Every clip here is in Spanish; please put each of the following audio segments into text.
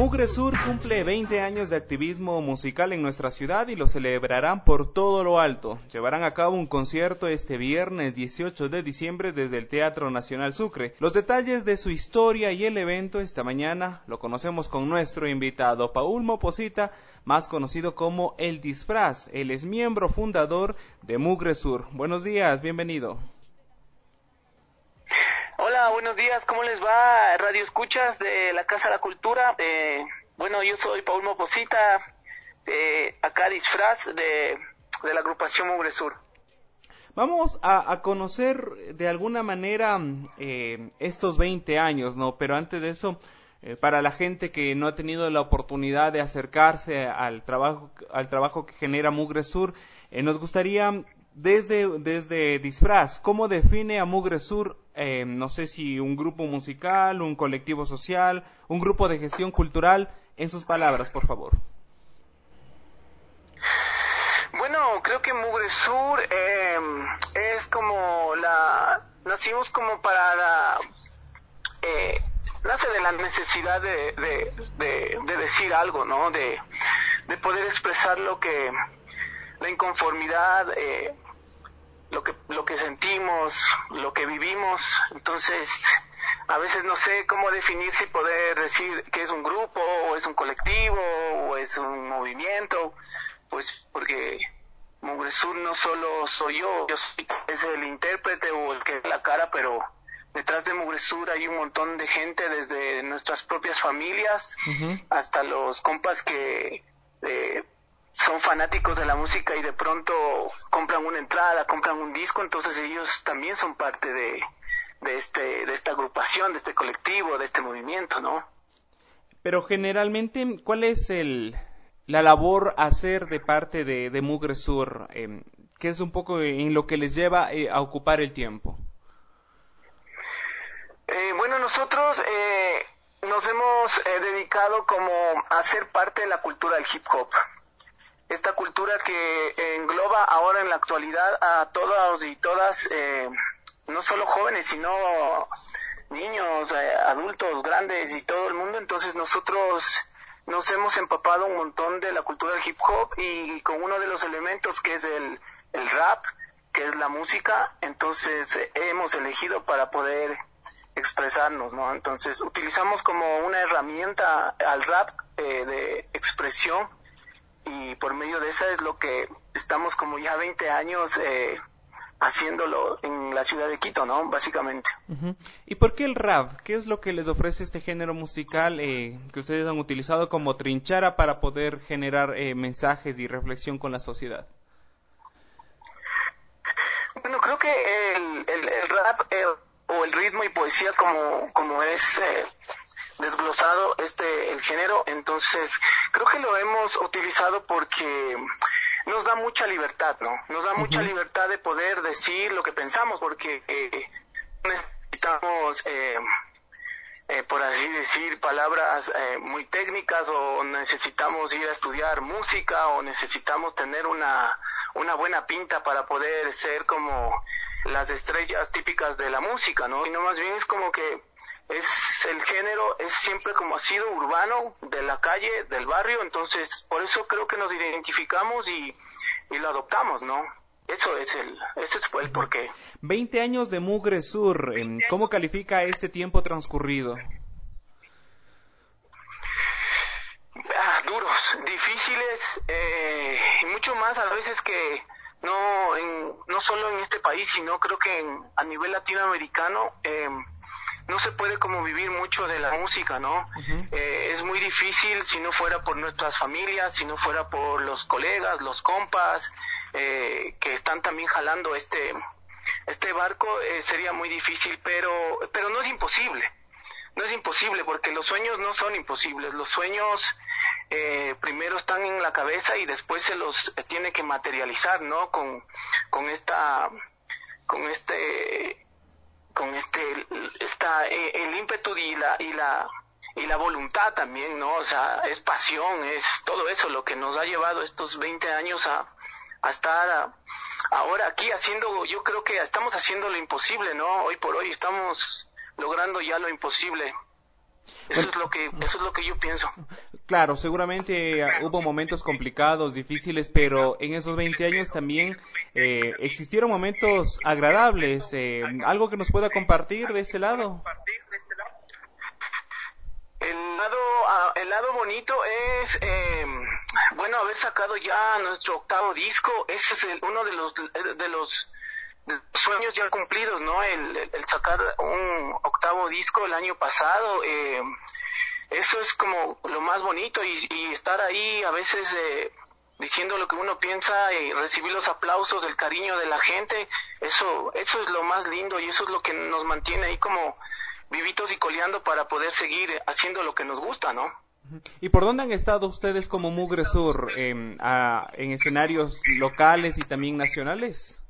Mugre Sur cumple 20 años de activismo musical en nuestra ciudad y lo celebrarán por todo lo alto. Llevarán a cabo un concierto este viernes 18 de diciembre desde el Teatro Nacional Sucre. Los detalles de su historia y el evento esta mañana lo conocemos con nuestro invitado, Paul Moposita, más conocido como El Disfraz. Él es miembro fundador de Mugre Sur. Buenos días, bienvenido. Hola, buenos días, ¿cómo les va? Radio Escuchas de la Casa de la Cultura. Bueno, yo soy Paul Moposita, acá Disfraz de la agrupación Mugre Sur. Vamos a conocer de alguna manera estos 20 años, ¿no? Pero antes de eso, para la gente que no ha tenido la oportunidad de acercarse al trabajo que genera Mugre Sur, nos gustaría desde Disfraz, ¿cómo define a Mugre Sur? No sé si un grupo musical, un colectivo social, un grupo de gestión cultural, en sus palabras, por favor. Bueno, creo que Mugre Sur es como nacimos como nace de la necesidad de decir algo, ¿no? De poder expresar la inconformidad, lo que sentimos, lo que vivimos. Entonces, a veces no sé cómo definir, si poder decir que es un grupo, o es un colectivo, o es un movimiento, pues porque Mugre Sur no solo soy yo soy es el intérprete o el que da la cara, pero detrás de Mugre Sur hay un montón de gente, desde nuestras propias familias hasta los compas que son fanáticos de la música y de pronto compran una entrada, compran un disco. Entonces ellos también son parte de esta agrupación, de este colectivo, de este movimiento, ¿no? Pero generalmente, ¿cuál es la labor a hacer de parte de Mugre Sur? ¿Qué es un poco en lo que les lleva a ocupar el tiempo? Bueno, nosotros nos hemos dedicado como a ser parte de la cultura del hip hop. Esta cultura que engloba ahora en la actualidad a todos y todas, no solo jóvenes, sino niños, adultos, grandes y todo el mundo. Entonces nosotros nos hemos empapado un montón de la cultura del hip hop, y con uno de los elementos que es el rap, que es la música. Entonces hemos elegido para poder expresarnos, ¿no? Entonces utilizamos como una herramienta al rap de expresión, y por medio de esa es lo que estamos como ya 20 años haciéndolo en la ciudad de Quito, ¿no? Básicamente. Uh-huh. ¿Y por qué el rap? ¿Qué es lo que les ofrece este género musical que ustedes han utilizado como trinchera para poder generar mensajes y reflexión con la sociedad? Bueno, creo que el rap o el ritmo y poesía, como es desglosado el género, entonces creo que lo hemos utilizado porque nos da mucha libertad, ¿no? Nos da mucha libertad de poder decir lo que pensamos, porque necesitamos, por así decir, palabras muy técnicas, o necesitamos ir a estudiar música, o necesitamos tener una buena pinta para poder ser como las estrellas típicas de la música, ¿no? Y no, más bien es como que el género es siempre como ha sido urbano, de la calle, del barrio. Entonces por eso creo que nos identificamos y lo adoptamos, ¿no? Ese fue el porqué. 20 años de Mugre Sur, ¿cómo califica este tiempo transcurrido? Duros, difíciles, y mucho más a veces que no solo en este país, sino creo que a nivel latinoamericano. No se puede como vivir mucho de la música, ¿no? Es muy difícil si no fuera por nuestras familias, si no fuera por los colegas, los compas, que están también jalando este barco. Sería muy difícil, pero no es imposible. No es imposible, porque los sueños no son imposibles. Los sueños primero están en la cabeza y después se los tiene que materializar, ¿no? Con el ímpetu y la voluntad también, ¿no? O sea, es pasión, es todo eso lo que nos ha llevado estos 20 años a estar ahora aquí haciendo. Yo creo que estamos haciendo lo imposible, ¿no? Hoy por hoy estamos logrando ya lo imposible. Bueno, eso es lo que yo pienso. claro, seguramente hubo momentos complicados, difíciles, pero en esos 20 años también existieron momentos agradables. ¿Algo que nos pueda compartir de ese lado? El lado bonito es, bueno, haber sacado ya nuestro octavo disco. Ese es uno de los sueños ya cumplidos, ¿no? El sacar un octavo disco el año pasado. Eso es como lo más bonito, y estar ahí a veces diciendo lo que uno piensa y recibir los aplausos, el cariño de la gente. Eso es lo más lindo, y eso es lo que nos mantiene ahí como vivitos y coleando para poder seguir haciendo lo que nos gusta, ¿no? ¿Y por dónde han estado ustedes como Mugre Sur? ¿En escenarios locales y también nacionales?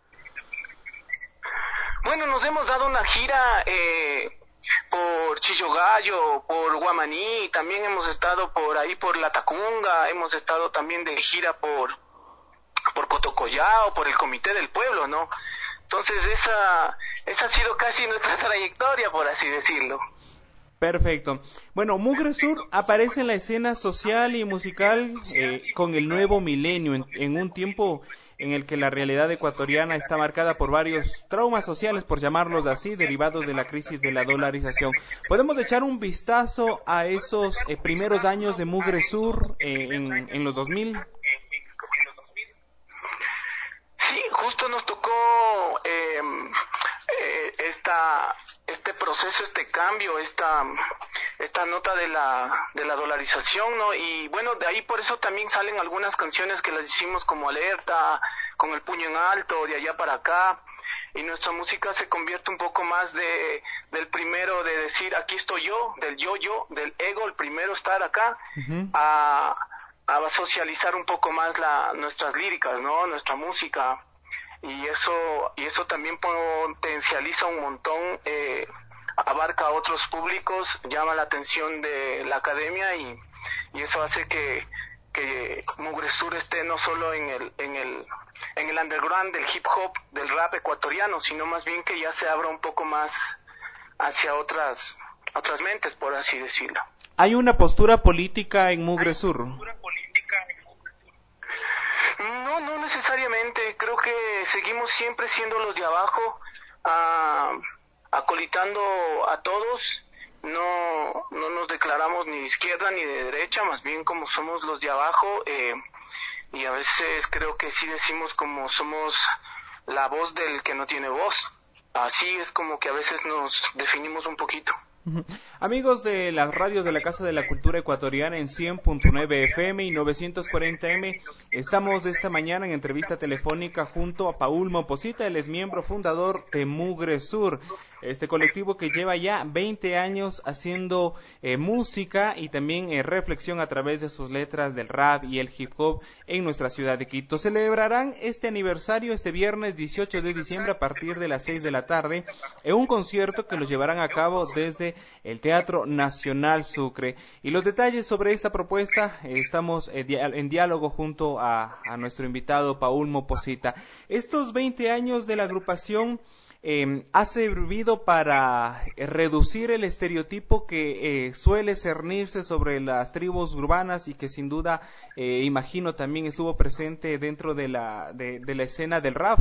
Bueno, nos hemos dado una gira por Chillogallo, por Guamaní, también hemos estado por ahí por La Tacunga, hemos estado también de gira por Cotocollao, por el Comité del Pueblo, ¿no? Entonces esa ha sido casi nuestra trayectoria, por así decirlo. Perfecto. Bueno, Mugre Sur aparece en la escena social y musical con el nuevo milenio, en un tiempo en el que la realidad ecuatoriana está marcada por varios traumas sociales, por llamarlos así, derivados de la crisis de la dolarización. ¿Podemos echar un vistazo a esos primeros años de Mugre Sur en los 2000? Sí, justo nos tocó este proceso, este cambio, esta nota de la dolarización, ¿no? Y bueno, de ahí por eso también salen algunas canciones que las hicimos como Alerta, con el puño en alto, de allá para acá, y nuestra música se convierte un poco más del primero de decir aquí estoy yo, del yo, del ego, el primero estar acá, Ujú. a socializar un poco más nuestras líricas, ¿no? Nuestra música, y eso también potencializa un montón, abarca a otros públicos, llama la atención de la academia, y eso hace que Mugre Sur esté no solo en el underground del hip hop, del rap ecuatoriano, sino más bien que ya se abra un poco más hacia otras mentes, por así decirlo. ¿Hay una postura política en Mugre Sur? No, no necesariamente. Creo que seguimos siempre siendo los de abajo, ah, acolitando a todos. No nos declaramos ni de izquierda ni de derecha, más bien como somos los de abajo, y a veces creo que sí decimos como somos la voz del que no tiene voz. Así es como que a veces nos definimos un poquito. Ujú. Amigos de las radios de la Casa de la Cultura Ecuatoriana en 100.9 FM y 940M, estamos esta mañana en entrevista telefónica junto a Paul Momposita. Él es miembro fundador de Mugre Sur, este colectivo que lleva ya 20 años haciendo música y también reflexión a través de sus letras del rap y el hip hop en nuestra ciudad de Quito. Celebrarán este aniversario este viernes 18 de diciembre a partir de las 6 de la tarde en un concierto que lo llevarán a cabo desde el Teatro Nacional Sucre. Y los detalles sobre esta propuesta estamos en diálogo junto a nuestro invitado Paul Momposita. Estos 20 años de la agrupación ha servido para reducir el estereotipo que suele cernirse sobre las tribus urbanas y que sin duda, imagino, también estuvo presente dentro de la escena del rap.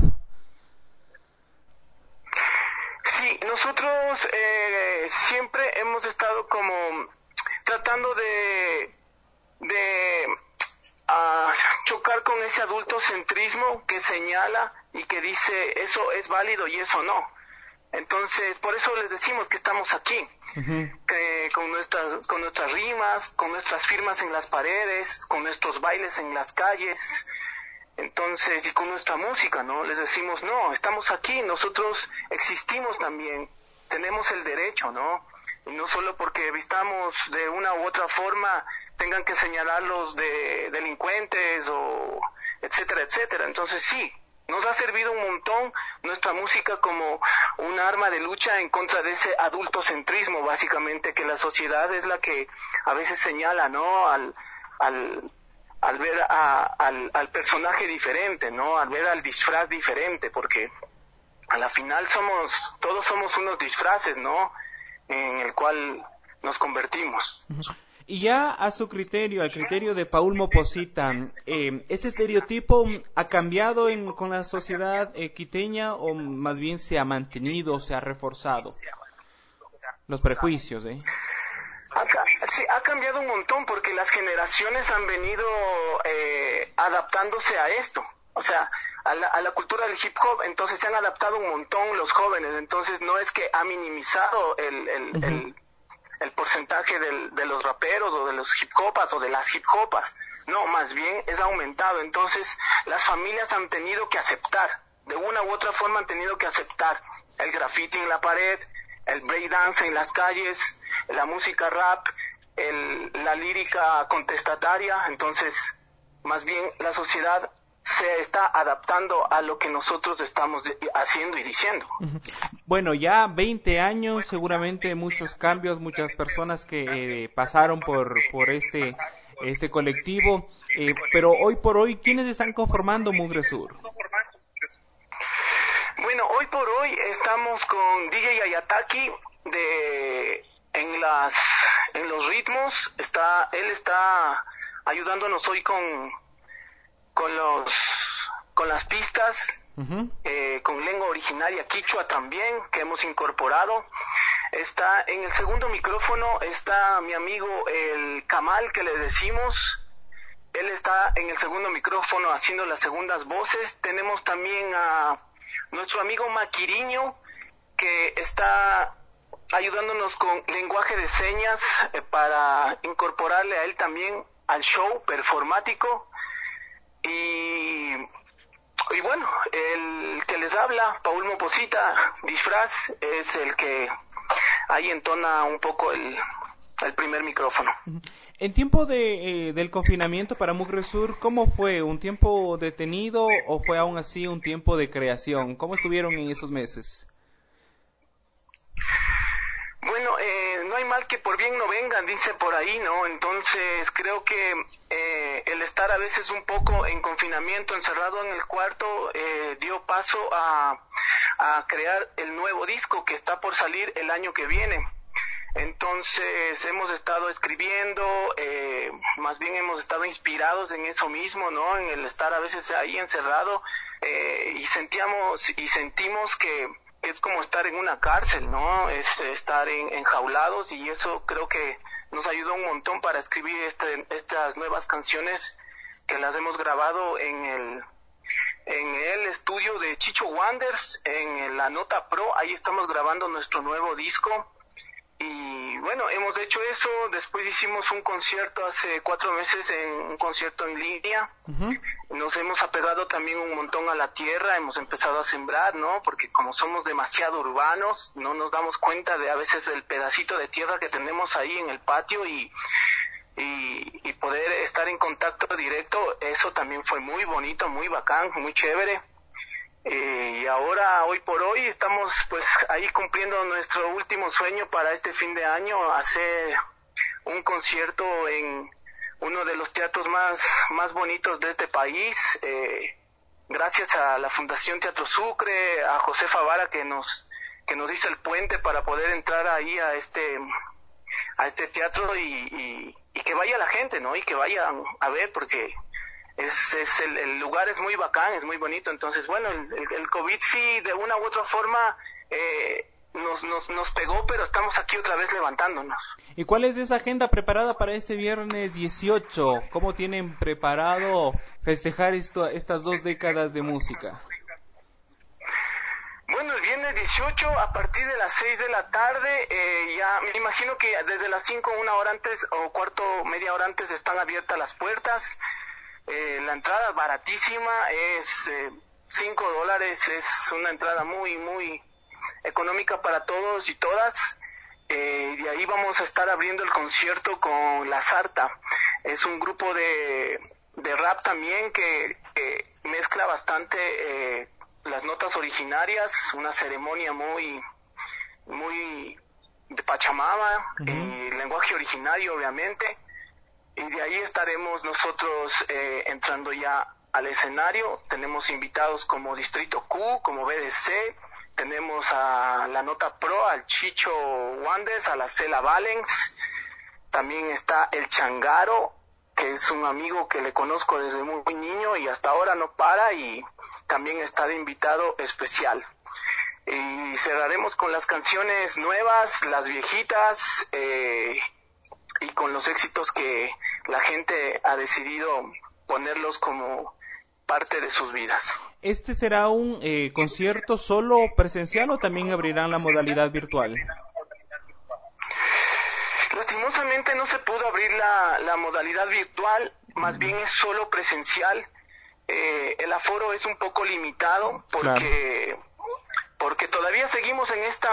Sí, nosotros siempre hemos estado como tratando de chocar con ese adultocentrismo que señala y que dice eso es válido y eso no. Entonces, por eso les decimos que estamos aquí, Uh-huh. que con nuestras rimas, con nuestras firmas en las paredes, con nuestros bailes en las calles. Entonces, y con nuestra música, ¿no? Les decimos, no, estamos aquí, nosotros existimos también, tenemos el derecho, ¿no? Y no solo porque vistamos de una u otra forma, tengan que señalarlos de delincuentes o etcétera, etcétera. Entonces, sí, nos ha servido un montón nuestra música como un arma de lucha en contra de ese adultocentrismo, básicamente, que la sociedad es la que a veces señala, ¿no? Al ver al personaje diferente, ¿no? Al ver al disfraz diferente, porque a la final todos somos unos disfraces, ¿no? En el cual nos convertimos. Y ya a su criterio, al criterio de Paul Moposita, ¿ese estereotipo ha cambiado con la sociedad quiteña o más bien se ha mantenido, se ha reforzado? Los prejuicios, ¿eh? Sí, ha cambiado un montón porque las generaciones han venido adaptándose a esto. O sea, a la cultura del hip hop, entonces se han adaptado un montón los jóvenes. Entonces no es que ha minimizado el porcentaje de los raperos o de los hip hopas o de las hip hopas. No, más bien es aumentado. Entonces las familias han tenido que aceptar, de una u otra forma han tenido que aceptar el graffiti en la pared, el breakdance en las calles, la música rap, la lírica contestataria. Entonces, más bien la sociedad se está adaptando a lo que nosotros estamos haciendo y diciendo. Bueno, ya 20 años, seguramente muchos cambios, muchas personas que pasaron por este colectivo, pero hoy por hoy, ¿quiénes están conformando Mugre Sur? Bueno, hoy por hoy estamos con DJ Ayataki en los ritmos. Él está ayudándonos hoy con las pistas, con lengua originaria quichua también, que hemos incorporado. Está en el segundo micrófono, está mi amigo el Kamal, que le decimos. Él está en el segundo micrófono haciendo las segundas voces. Tenemos también a nuestro amigo Maquiriño, que está ayudándonos con lenguaje de señas para incorporarle a él también al show performático. Y bueno, el que les habla, Paul Moposita, disfraz, es el que ahí entona un poco el primer micrófono. En tiempo del confinamiento para Mugre Sur, ¿cómo fue? ¿Un tiempo detenido o fue aún así un tiempo de creación? ¿Cómo estuvieron en esos meses? Bueno, no hay mal que por bien no venga, dice por ahí, ¿no? Entonces creo que el estar a veces un poco en confinamiento, encerrado en el cuarto, dio paso a crear el nuevo disco que está por salir el año que viene. Entonces hemos estado escribiendo, más bien hemos estado inspirados en eso mismo, ¿no? En el estar a veces ahí encerrado, y sentimos que es como estar en una cárcel, ¿no? Es estar enjaulados, y eso creo que nos ayudó un montón para escribir estas nuevas canciones que las hemos grabado en el estudio de Chicho Wanders, en la Nota Pro. Ahí estamos grabando nuestro nuevo disco. Y bueno, hemos hecho eso. Después hicimos un concierto hace 4 meses, un concierto en línea. Nos hemos apegado también un montón a la tierra, hemos empezado a sembrar, ¿no? Porque como somos demasiado urbanos, no nos damos cuenta de a veces del pedacito de tierra que tenemos ahí en el patio, y poder estar en contacto directo. Eso también fue muy bonito, muy bacán, muy chévere. Y ahora, hoy por hoy, estamos pues ahí cumpliendo nuestro último sueño para este fin de año, hacer un concierto en uno de los teatros más bonitos de este país, gracias a la Fundación Teatro Sucre, a José Favara que nos hizo el puente para poder entrar ahí a este teatro, y que vaya la gente, ¿no? Y que vayan a ver, porque el lugar es muy bacán, es muy bonito. Entonces, bueno, el COVID sí, de una u otra forma, nos pegó, pero estamos aquí otra vez levantándonos. ¿Y cuál es esa agenda preparada para este viernes 18? ¿Cómo tienen preparado festejar estas 2 décadas de música? Bueno, el viernes 18, a partir de las 6 de la tarde, ya me imagino que desde las 5, una hora antes o media hora antes, están abiertas las puertas. La entrada es baratísima, es $5, es una entrada muy, muy económica para todos y todas. De ahí vamos a estar abriendo el concierto con La Sarta. Es un grupo de rap también que mezcla bastante las notas originarias, una ceremonia muy, muy de Pachamama, lenguaje originario obviamente. Y de ahí estaremos nosotros entrando ya al escenario. Tenemos invitados como Distrito Q, como BDC, tenemos a la Nota Pro, al Chicho Wanders, a la Cela Valens, también está el Changaro, que es un amigo que le conozco desde muy niño y hasta ahora no para, y también está de invitado especial. Y cerraremos con las canciones nuevas, las viejitas, y con los éxitos que la gente ha decidido ponerlos como parte de sus vidas. ¿Este será un concierto solo presencial o también abrirán la modalidad virtual? Lastimosamente no se pudo abrir la modalidad virtual, más bien es solo presencial. El aforo es un poco limitado porque todavía seguimos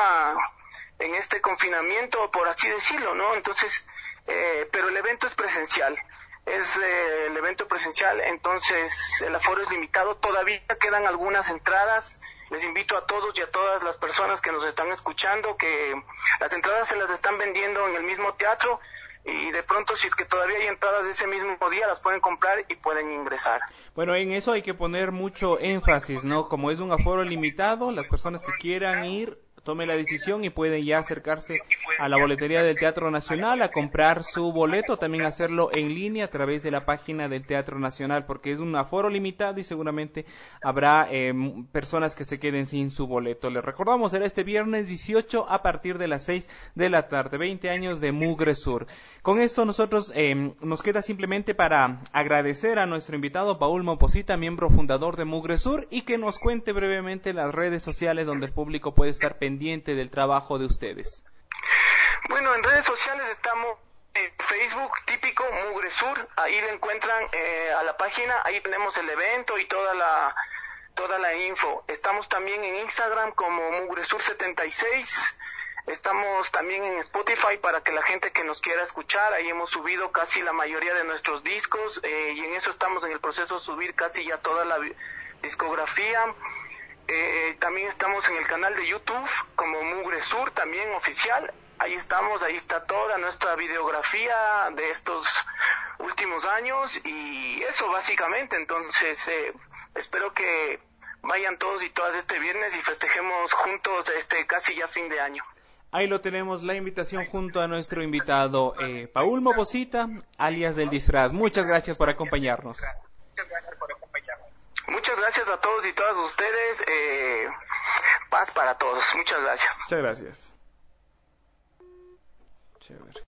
en este confinamiento, por así decirlo, ¿no? Entonces, pero el evento es presencial. El evento presencial, entonces el aforo es limitado, todavía quedan algunas entradas. Les invito a todos y a todas las personas que nos están escuchando que las entradas se las están vendiendo en el mismo teatro, y de pronto, si es que todavía hay entradas de ese mismo día, las pueden comprar y pueden ingresar. Bueno, en eso hay que poner mucho énfasis, ¿no? Como es un aforo limitado, las personas que quieran ir tomen la decisión y pueden ya acercarse a la boletería del Teatro Nacional a comprar su boleto, también hacerlo en línea a través de la página del Teatro Nacional, porque es un aforo limitado y seguramente habrá personas que se queden sin su boleto. Les recordamos, será este viernes 18 a partir de las 6 de la tarde, 20 años de Mugre Sur. Con esto nosotros nos queda simplemente para agradecer a nuestro invitado Paul Momposita, miembro fundador de Mugre Sur, y que nos cuente brevemente las redes sociales donde el público puede estar pendiente del trabajo de ustedes. Bueno, en redes sociales estamos en Facebook, típico Mugre Sur, ahí le encuentran a la página, ahí tenemos el evento y toda la info. Estamos también en Instagram como Mugre Sur 76. Estamos también en Spotify para que la gente que nos quiera escuchar, ahí hemos subido casi la mayoría de nuestros discos, y en eso estamos en el proceso de subir casi ya toda la discografía. También estamos en el canal de YouTube como Mugre Sur, también oficial. Ahí estamos, ahí está toda nuestra videografía de estos últimos años, y eso básicamente. Entonces espero que vayan todos y todas este viernes y festejemos juntos este casi ya fin de año. Ahí lo tenemos, la invitación junto a nuestro invitado Paul Momposita, alias del Disfraz. Muchas gracias por acompañarnos. Muchas gracias a todos y todas ustedes. Paz para todos. Muchas gracias. Muchas gracias. Chévere.